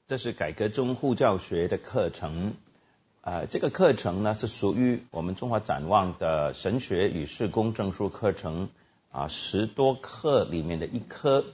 这是改革中护教学的课程。这个课程呢是属于我们中华展望的神学与事工证书课程10多课里面的一科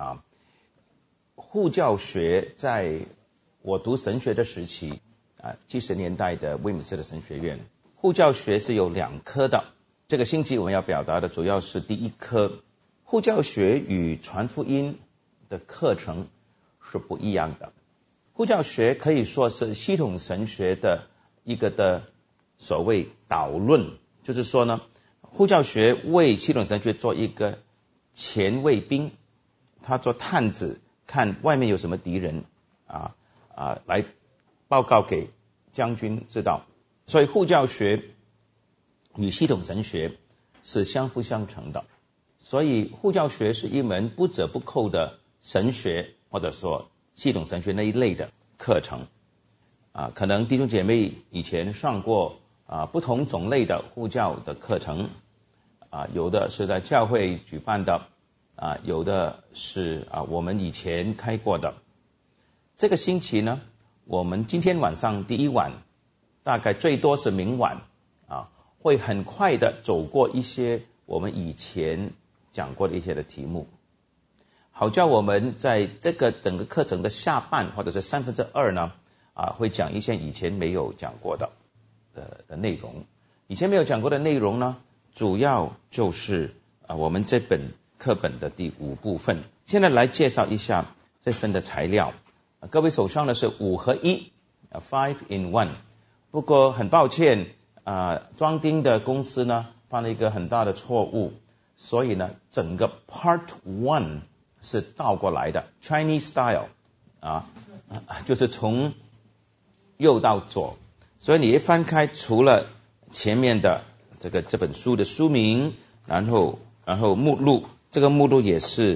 护教学在我读神学的时期70年代的威姆斯的神学院，护教学是有2科的。这个星期我们要表达的主要是第一科，护教学与传福音的课程是不一样的。护教学可以说是系统神学的一个的所谓导论，就是说呢，护教学为系统神学做一个前卫兵，他做探子，看外面有什么敌人来报告给将军知道。所以护教学与系统神学是相辅相成的，所以护教学是一门不折不扣的神学，或者说系统神学那一类的课程可能弟兄姐妹以前上过不同种类的护教的课程有的是在教会举办的有的是我们以前开过的。这个星期呢，我们今天晚上第一晚，大概最多是明晚会很快的走过一些我们以前讲过的一些的题目，好叫我们在这个整个课程的下半或者是2/3呢会讲一些以前没有讲过的内容。以前没有讲过的内容呢，主要就是我们这本课本的第5部分。现在来介绍一下这份的材料。各位手上的是5合1 5 in 1， 不过很抱歉装订的公司呢犯了一个很大的错误，所以呢整个 Part 1是倒过来的 Chinese style就是从右到左，所以你一翻开，除了前面的这本书的书名，然后目录，这个目录也是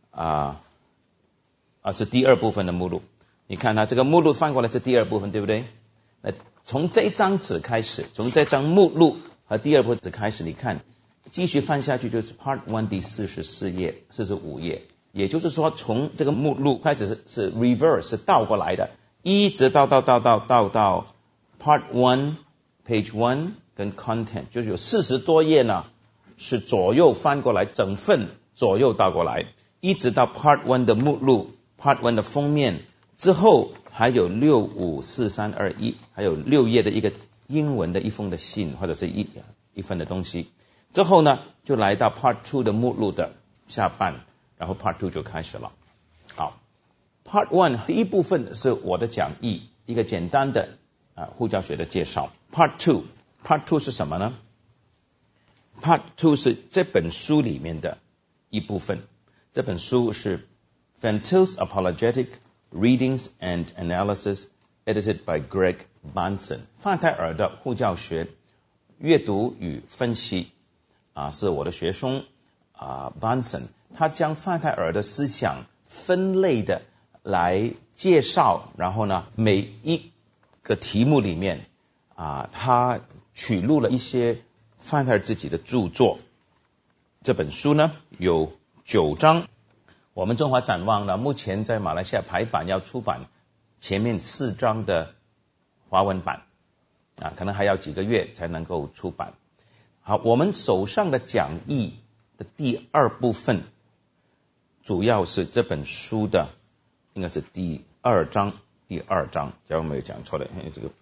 是第2部分的目录。你看这个目录翻过来是第2部分，对不对？从这张纸开始，从这张目录和第2部纸开始，你看继续翻下去就是 Part 1第44页45页，也就是说从这个目录开始是 reverse 是倒过来的，一直到 Part 1 Page 1跟 Content， 就是有40多页呢是左右翻过来，整份左右倒过来，一直到 Part 1的目录 Part 1的封面之后，还有65431，还有6页的一个英文的一封的信，或者是一份的东西。之后呢就来到 Part 2的目录的下半，然后 Part 2就开始了。好， Part 1第一部分是我的讲义，一个简单的护教学的介绍。Part 2是什么呢？ Part 2是这本书里面的一部分。这本书是 Van Til's Apologetic Readings and Analysis edited by Greg Bahnsen， 范泰尔的护教学阅读与分析是我的学生Bahnsen， 他将范泰尔的思想分类的来介绍，然后呢每一个题目里面他取录了一些范泰尔自己的著作。这本书呢有9章，我们中华展望呢目前在马来西亚排版要出版前面4章的华文版可能还要几个月才能够出版。好，我们手上的讲义的第2部分主要是这本书的应该是第2章，假如没有讲错的这个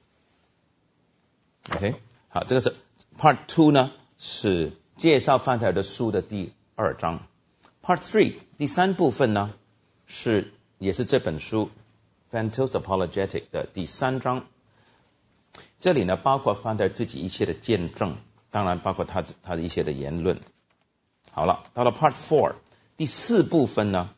OK。 好，这个是 Part 2呢是介绍范泰尔的书的第2章。Part 3第3部分呢也是这本书 Van Til's Apologetic 的第3章。这里呢包括范泰尔自己一些的见证，当然包括他的一些的言论。好了，到了 Part 4第4部分呢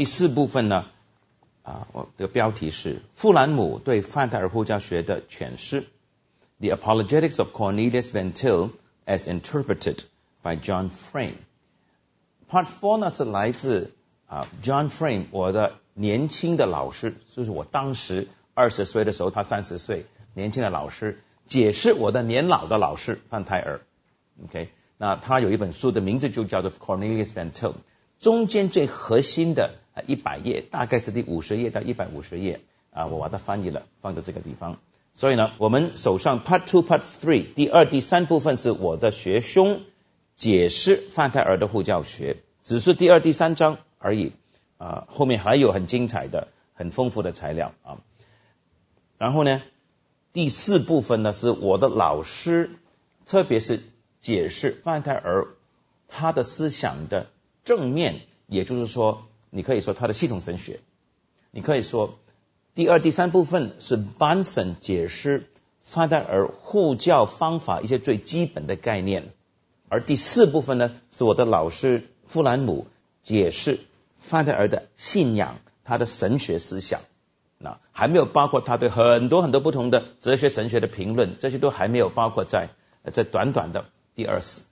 我的标题是富兰姆对范泰尔护教学的诠释 The Apologetics of Cornelius Van Til as Interpreted by John Frame。Part 4呢是来自John Frame， 我的年轻的老师，就是我当时20岁的时候，他30岁，年轻的老师解释我的年老的老师范泰尔。OK， 那他有一本书的名字就叫做 Cornelius Van Til， 中间最核心的100页，大概是第50页到150页， 我把它翻译了，放在这个地方。所以呢，我们手上 Part 2 Part 3第2、第3部分是我的学兄解释范泰尔的护教学，只是第2、第3章而已后面还有很精彩的很丰富的材料然后呢，第4部分呢是我的老师，特别是解释范泰尔他的思想的正面，也就是说你可以说他的系统神学，你可以说第2、第3部分是 Bunsen 解释范泰尔护教方法一些最基本的概念，而第4部分呢是我的老师富兰姆解释范泰尔的信仰，他的神学思想，那还没有包括他对很多很多不同的哲学神学的评论，这些都还没有包括在短短的第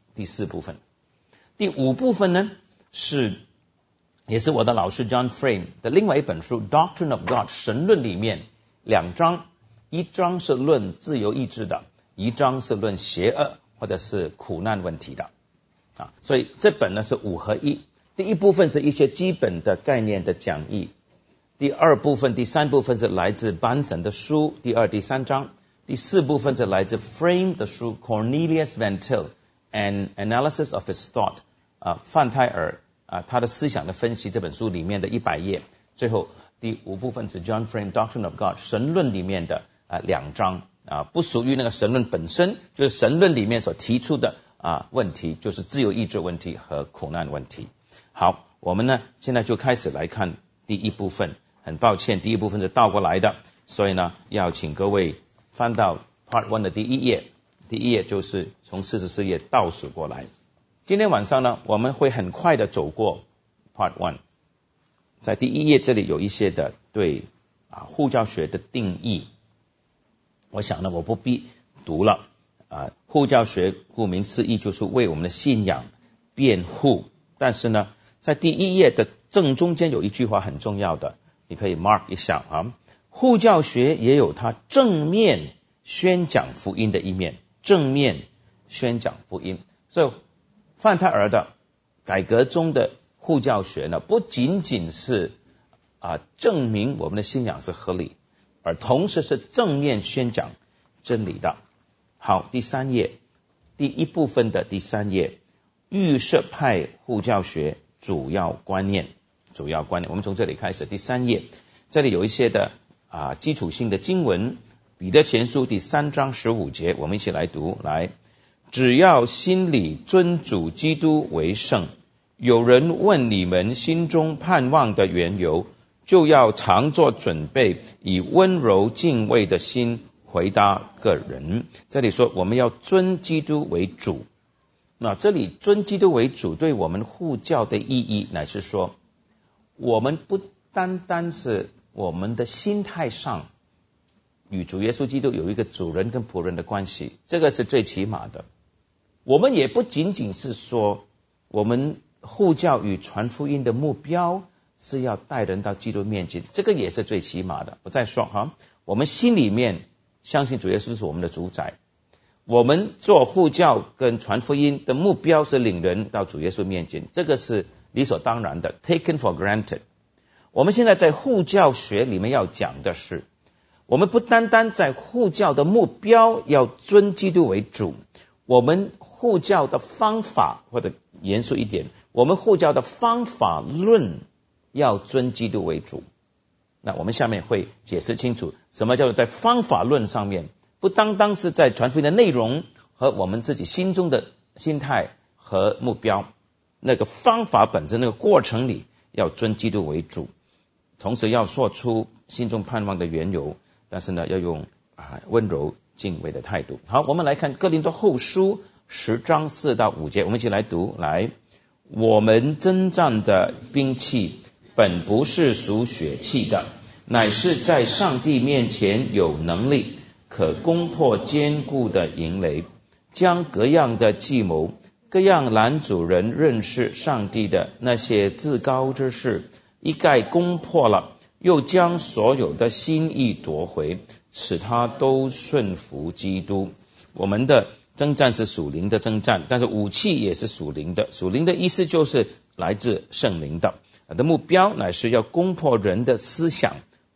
4部分。第5部分呢也是我的老师 John Frame 的另外一本书 Doctrine of God 神论里面2章，一章是论自由意志的，一章是论邪恶或者是苦难问题的所以这本呢是5合1，第1部分是一些基本的概念的讲义，第2部分、第3部分是来自Bunsen的书第2、第3章，第4部分是来自 Frame 的书 Cornelius Van Til An Analysis of His Thought 范泰尔他的思想的分析这本书里面的100页，最后第5部分是 John Frame Doctrine of God 神论里面的2章不属于那个神论本身，就是神论里面所提出的问题，就是自由意志问题和苦难问题。好，我们呢现在就开始来看第1部分。很抱歉，第1部分是倒过来的，所以呢要请各位翻到 Part 1的第1页，第1页就是从44页倒数过来。今天晚上呢我们会很快的走过 Part 1，在第1页这里有一些的对护教学的定义，我想呢我不必读了护教学顾名思义就是为我们的信仰辩护，但是呢在第1页的正中间有一句话很重要的，你可以 mark 一下护教学也有它正面宣讲福音的一面，正面宣讲福音。所以范泰尔的改革中的护教学呢，不仅仅是证明我们的信仰是合理，而同时是正面宣讲真理的。好，第3页，第1部分的第3页，预设派护教学主要观念，我们从这里开始。第3页，这里有一些的基础性的经文，彼得前书第3章15节，我们一起来读。来，只要心里尊主基督为圣，有人问你们心中盼望的缘由，就要常做准备，以温柔敬畏的心回答个人。这里说我们要尊基督为主，那这里尊基督为主对我们护教的意义乃是说，我们不单单是我们的心态上与主耶稣基督有一个主人跟仆人的关系，这个是最起码的。我们也不仅仅是说我们护教与传福音的目标是要带人到基督面前，这个也是最起码的。我再说我们心里面相信主耶稣是我们的主宰，我们做护教跟传福音的目标是领人到主耶稣面前，这个是理所当然的 taken for granted。 我们现在在护教学里面要讲的是，我们不单单在护教的目标要尊基督为主，我们护教的方法，或者严肃一点，我们护教的方法论要尊基督为主。那我们下面会解释清楚什么叫做在方法论上面，不单单是在传福音的内容和我们自己心中的心态和目标，那个方法本身那个过程里要尊基督为主，同时要说出心中盼望的缘由，但是呢要用温柔敬畏的态度。好，我们来看哥林多后书10章4到5节，我们一起来读。来，我们征战的兵器本不是属血气的，乃是在上帝面前有能力，可攻破坚固的营垒，将各样的计谋、各样拦阻人认识上帝的那些自高之事一概攻破了，又将所有的心意夺回，使他都顺服基督。我们的征战是属灵的征战，但是武器也是属灵的。属灵的意思就是来自圣灵的目标乃是要攻破人的思想，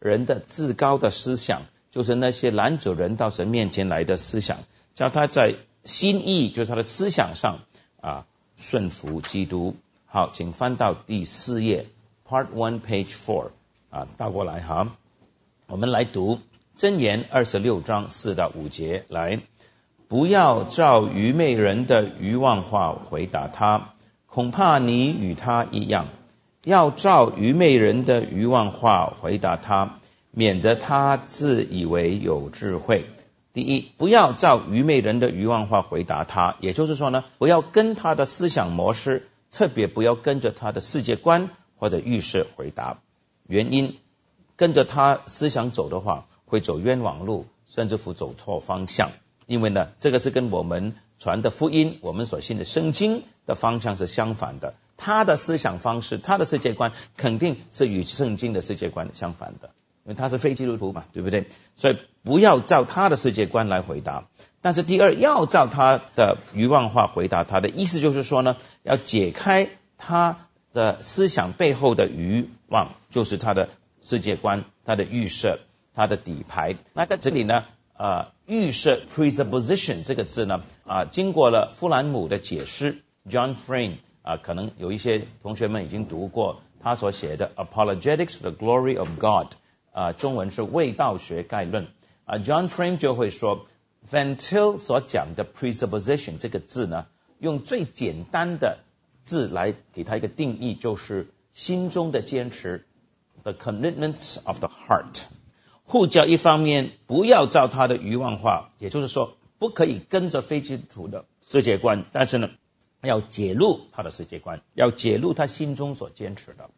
人的至高的思想，就是那些拦阻人到神面前来的思想，叫他在心意，就是他的思想上顺服基督。好，请翻到第4页 Part 1 Page 4倒过来哈。我们来读箴言26章4到5节。来，不要照愚昧人的愚妄话回答他，恐怕你与他一样；要照愚昧人的愚妄话回答他，免得他自以为有智慧。第一，不要照愚昧人的愚妄话回答他，也就是说呢，不要跟他的思想模式，特别不要跟着他的世界观或者预设回答。原因，跟着他思想走的话，会走冤枉路，甚至乎走错方向。因为呢，这个是跟我们传的福音，我们所信的圣经的方向是相反的。他的思想方式，他的世界观肯定是与圣经的世界观相反的，因为他是非基督徒嘛，对不对？所以不要照他的世界观来回答。但是第二，要照他的愚妄话回答他的意思就是说呢，要解开他的思想背后的愚妄，就是他的世界观，他的预设，他的底牌。那在这里呢，预设 presupposition 这个字呢，经过了富兰姆的解释 John Frame 可能有一些同学们已经读过他所写的 Apologetics to the Glory of God，中文是卫道学概论。John Frame 就会说 Van Til 所讲的 presupposition 这个字呢，用最简单的字来给他一个定义，就是心中的坚持 The commitments of the heart。 护教一方面不要照他的愚妄话，也就是说不可以跟着非基督徒的世界观，但是呢要揭露他的世界观，要揭露他心中所坚持的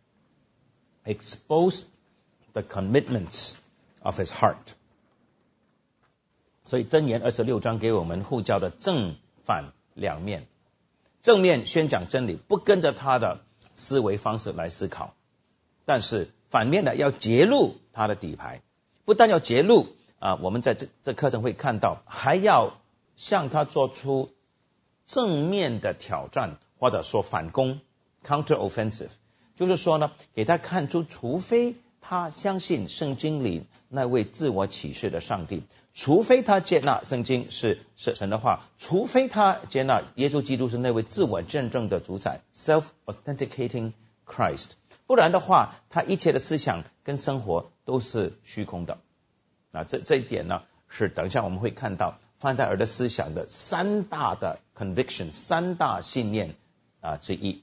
Expose the commitments of his heart。 所以箴言26章给我们护教的正反两面。正面宣讲真理，不跟着他的思维方式来思考，但是反面的要揭露他的底牌。不但要揭露我们在这课程会看到，还要向他做出正面的挑战，或者说反攻 counter offensive， 就是说呢，给他看出除非他相信圣经里那位自我启示的上帝，除非他接纳圣经是神的话，除非他接纳耶稣基督是那位自我见证的主宰 self-authenticating Christ， 不然的话他一切的思想跟生活都是虚空的。这一点呢，是等一下我们会看到范戴尔的思想的3大的 conviction， 3大信念之一。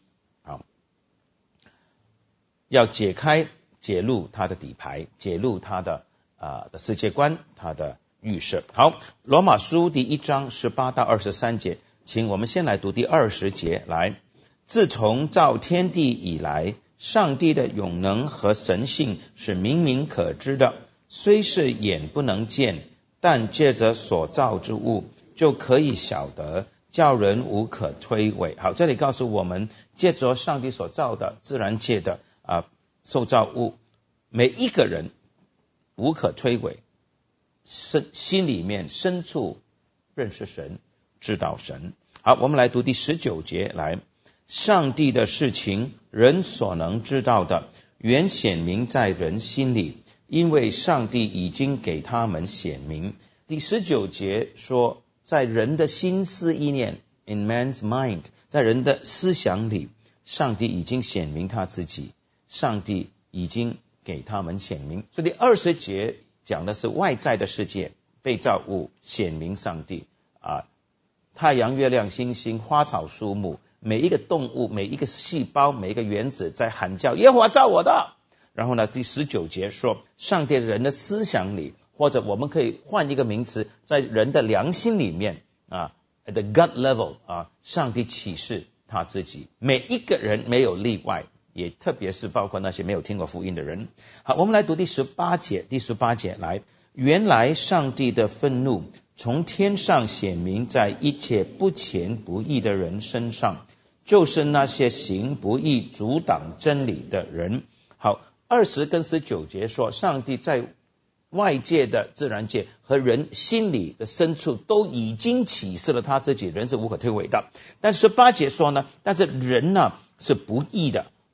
要解开揭露他的底牌，揭露他的世界观，他的预设。好，罗马书第1章18到23节，请我们先来读第20节。来，自从造天地以来，上帝的永能和神性是明明可知的，虽是眼不能见，但借着所造之物就可以晓得，叫人无可推诿。好，这里告诉我们，借着上帝所造的自然界的受造物，每一个人无可推诿，心里面深处认识神，知道神。好，我们来读第19节。来，上帝的事情，人所能知道的，原显明在人心里，因为上帝已经给他们显明。第19节说，在人的心思意念 in man's mind， 在人的思想里，上帝已经显明他自己，上帝已经给他们显明。所以第20节讲的是外在的世界，被造物显明上帝太阳、月亮、星星、花草、树木，每一个动物，每一个细胞，每一个原子在喊叫，耶和华造我的。然后呢，第19节说，上帝人的思想里，或者我们可以换一个名词，在人的良心里面at the gut level 上帝启示他自己，每一个人没有例外，也特别是包括那些没有听过福音的人。好，我们来读第18节。第18节，来，原来上帝的愤怒从天上显明在一切不虔不义的人身上，就是那些行不义阻挡真理的人。好，20跟19节说，上帝在外界的自然界和人心里的深处都已经启示了他自己，人是无可推诿的。但18节说呢，但是人呢是不义的，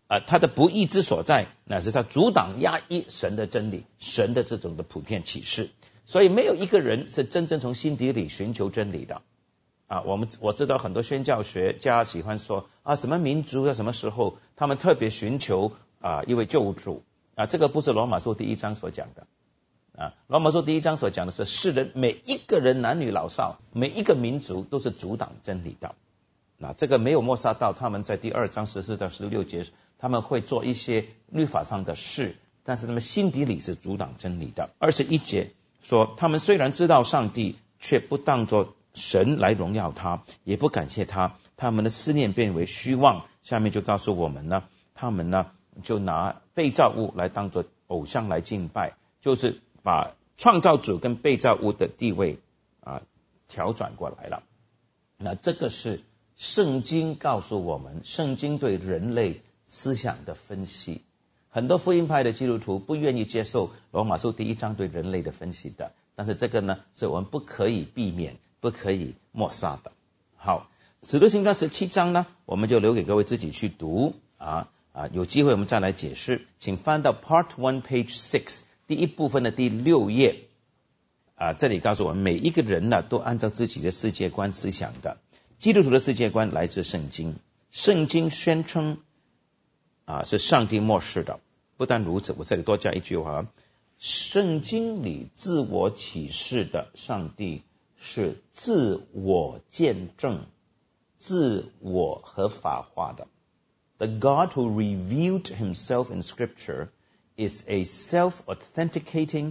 他的不义之所在，乃是他阻挡压抑神的真理，神的这种的普遍启示。所以没有一个人是真正从心底里寻求真理的。我知道很多宣教学家喜欢说什么民族在什么时候他们特别寻求一位救主这个不是罗马书第1章所讲的罗马书第1章所讲的是世人每一个人男女老少每一个民族都是阻挡真理的。这个没有抹杀到他们在第2章14到16节他们会做一些律法上的事，但是他们心底里是阻挡真理的。21节说他们虽然知道上帝，却不当作神来荣耀他，也不感谢他，他们的思念变为虚妄。下面就告诉我们呢，他们呢就拿被造物来当作偶像来敬拜，就是把创造主跟被造物的地位调转过来了。那这个是圣经告诉我们，圣经对人类思想的分析。很多福音派的基督徒不愿意接受罗马书第1章对人类的分析的，但是这个呢是我们不可以避免不可以抹杀的。好，使徒行传17章呢我们就留给各位自己去读有机会我们再来解释。请翻到 Part 1 Page 6第一部分的第6页这里告诉我们每一个人呢都按照自己的世界观思想的。基督徒的世界观来自圣经，圣经宣称是上帝默示的。不但如此，我这里多加一句话，圣经里自我启示的上帝是自我见证、自我合法化的。The God who revealed himself in Scripture is a self-authenticating,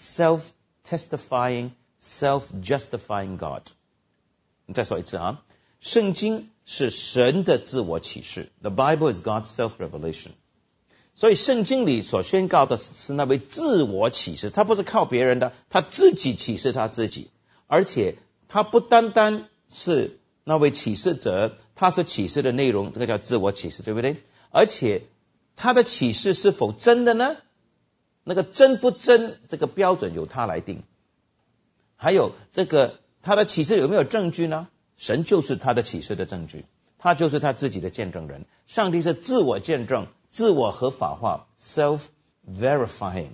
self-testifying, self-justifying God. 你再说一次圣经是神的自我启示。The Bible is God's self-revelation. 所以圣经里所宣告的是那位自我启示，他不是靠别人的，他自己启示他自己。而且他不单单是那位启示者，他所启示的内容，这个叫自我启示，对不对？而且他的启示是否真的呢？那个真不真，这个标准由他来定。还有这个他的启示有没有证据呢？神就是他的启示的证据，他就是他自己的见证人。上帝是自我见证，自我合法化 self-verifying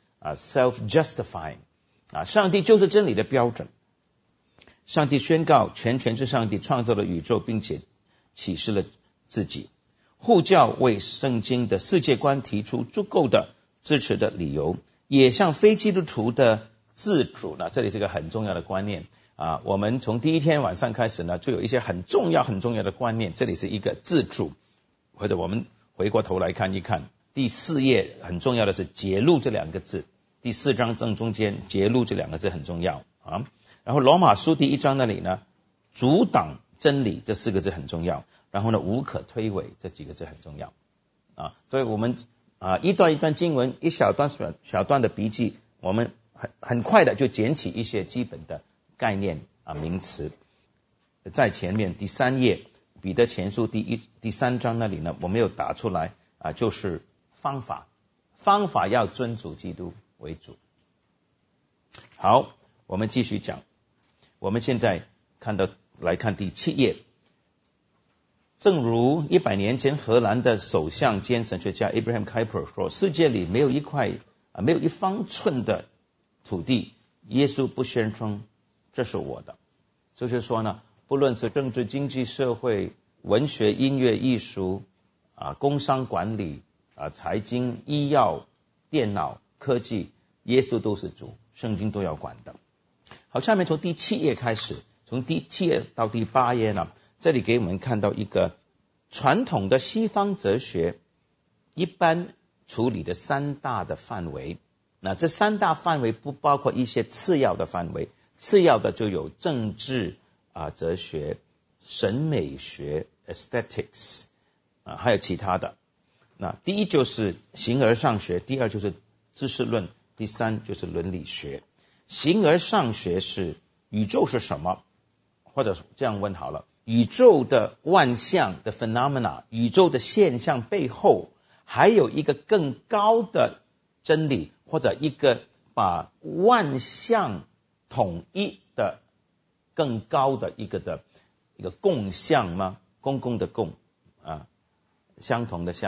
self-justifying 上帝就是真理的标准。上帝宣告全是上帝创造了宇宙，并且启示了自己。护教为圣经的世界观提出足够的支持的理由，也向非基督徒的自主呢，这里是个很重要的观念我们从第一天晚上开始呢，就有一些很重要的观念。这里是一个自主，或者我们回过头来看一看第4页很重要的是揭露这2个字。第4章正中间揭露这2个字很重要然后罗马书第1章那里呢，阻挡真理这4个字很重要。然后呢，无可推诿这几个字很重要所以我们一段一段经文，一小段的笔记，我们很快的就捡起一些基本的概念名词。在前面第3页彼得前书第3章那里呢，我没有打出来就是方法要尊主基督为主。好，我们继续讲。我们现在来看第7页。正如100年前荷兰的首相兼神学家 Abraham Kuyper 说，世界里没有一方寸的土地耶稣不宣称这是我的。就是说呢，不论是政治经济社会文学音乐艺术工商管理财经医药电脑科技，耶稣都是主，圣经都要管的。好，下面从第7页开始，从第7页到第8页呢，这里给我们看到一个传统的西方哲学一般处理的3大的范围。那这3大范围不包括一些次要的范围，次要的就有政治哲学、审美学 aesthetics 还有其他的。那第一就是形而上学，第2就是知识论，第3就是伦理学。形而上学是宇宙是什么，或者这样问好了，宇宙的万象的 phenomena， 宇宙的现象背后还有一个更高的真理，或者一个把万象统一的更高的一个共相吗？公共的共相同的相，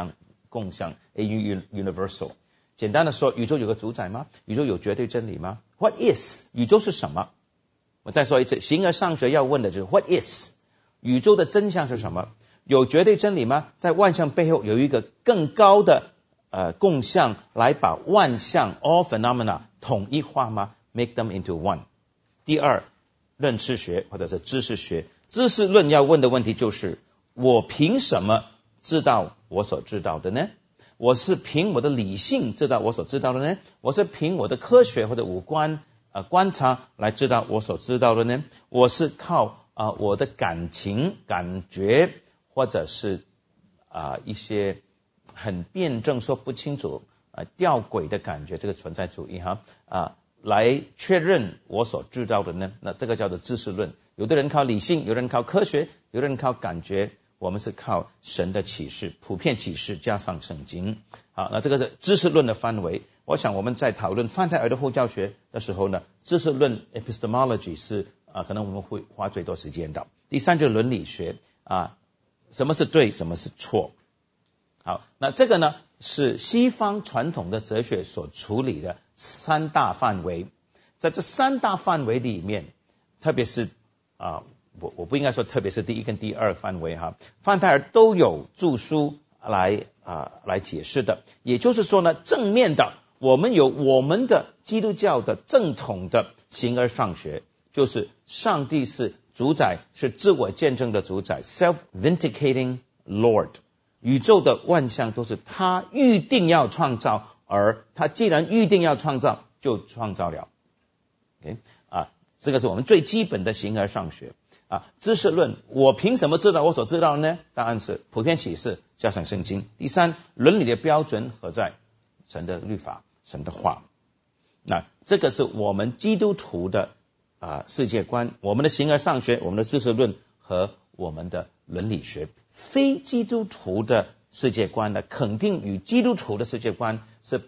共享 universal。简单的说，宇宙有个主宰吗？宇宙有绝对真理吗？ What is？ 宇宙是什么？我再说一次，形而上学要问的就是 What is？ 宇宙的真相是什么？有绝对真理吗？在万象背后有一个更高的共相来把万象 all phenomena 统一化吗？ Make them into one。 第二，认知学或者是知识学，知识论要问的问题就是我凭什么知道我所知道的呢？我是凭我的理性知道我所知道的呢？我是凭我的科学或者五官观察来知道我所知道的呢？我是靠我的感情感觉或者是一些很辩证说不清楚吊诡的感觉，这个存在主义来确认我所知道的呢？那这个叫做知识论。有的人靠理性，有的人靠科学，有的人靠感觉，我们是靠神的启示，普遍启示加上圣经。好，那这个是知识论的范围。我想我们在讨论范泰尔的后教学的时候呢，知识论 epistemology 是可能我们会花最多时间的。第三就是伦理学什么是对，什么是错。好，那这个呢是西方传统的哲学所处理的三大范围。在这三大范围里面，特别是我不应该说特别是第一跟第二范围范泰尔都有著书来解释的。也就是说呢，正面的我们有我们的基督教的正统的形而上学，就是上帝是主宰，是自我见证的主宰 self-vindicating Lord， 宇宙的万象都是他预定要创造，而他既然预定要创造就创造了。Okay？这个是我们最基本的形而上学知识论，我凭什么知道我所知道的呢？答案是普遍启示加上圣经。第三，伦理的标准何在？神的律法，神的话。那这个是我们基督徒的世界观，我们的形而上学，我们的知识论和我们的伦理学。非基督徒的世界观呢，肯定与基督徒的世界观是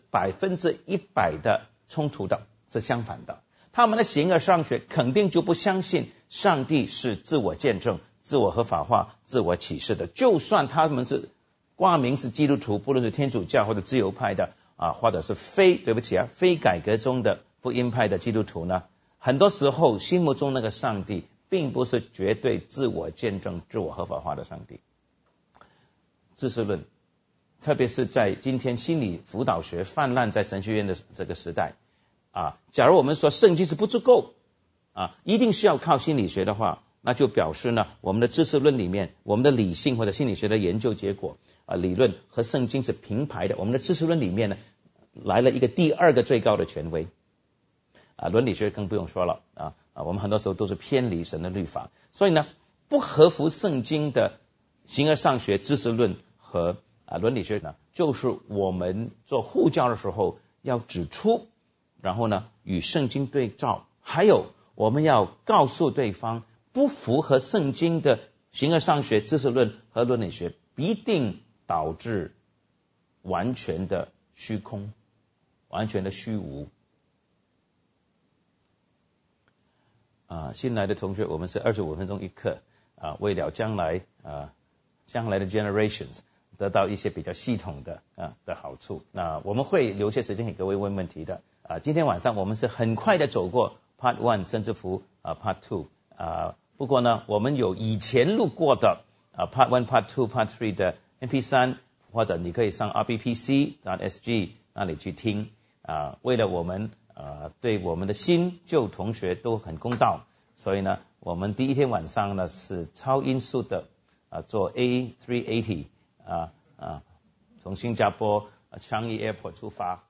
100%的冲突的，是相反的。他们的形而上学肯定就不相信上帝是自我见证、自我合法化、自我启示的。就算他们是挂名是基督徒，不论是天主教或者自由派的或者是非改革中的福音派的基督徒呢，很多时候心目中那个上帝并不是绝对自我见证、自我合法化的上帝。知识论，特别是在今天心理辅导学泛滥在神学院的这个时代假如我们说圣经是不足够一定需要靠心理学的话，那就表示呢，我们的知识论里面，我们的理性或者心理学的研究结果理论和圣经是平排的。我们的知识论里面呢，来了一个第二个最高的权威伦理学更不用说了我们很多时候都是偏离神的律法。所以呢，不合乎圣经的形而上学、知识论和伦理学呢，就是我们做护教的时候要指出，然后呢与圣经对照，还有我们要告诉对方，不符合圣经的形而上学、知识论和伦理学必定导致完全的虚空，完全的虚无新来的同学，我们是25分钟一课为了将来的 generations 得到一些比较系统的好处。那我们会留些时间给各位问问题的今天晚上我们是很快的走过 Part 1甚至乎Part 2不过呢，我们有以前录过的Part 1 Part 2 Part 3 的 MP3， 或者你可以上 rbpc.sg 那里去听为了我们对我们的新旧同学都很公道，所以呢我们第一天晚上呢是超音速的坐 A380 从新加坡Changi Airport 出发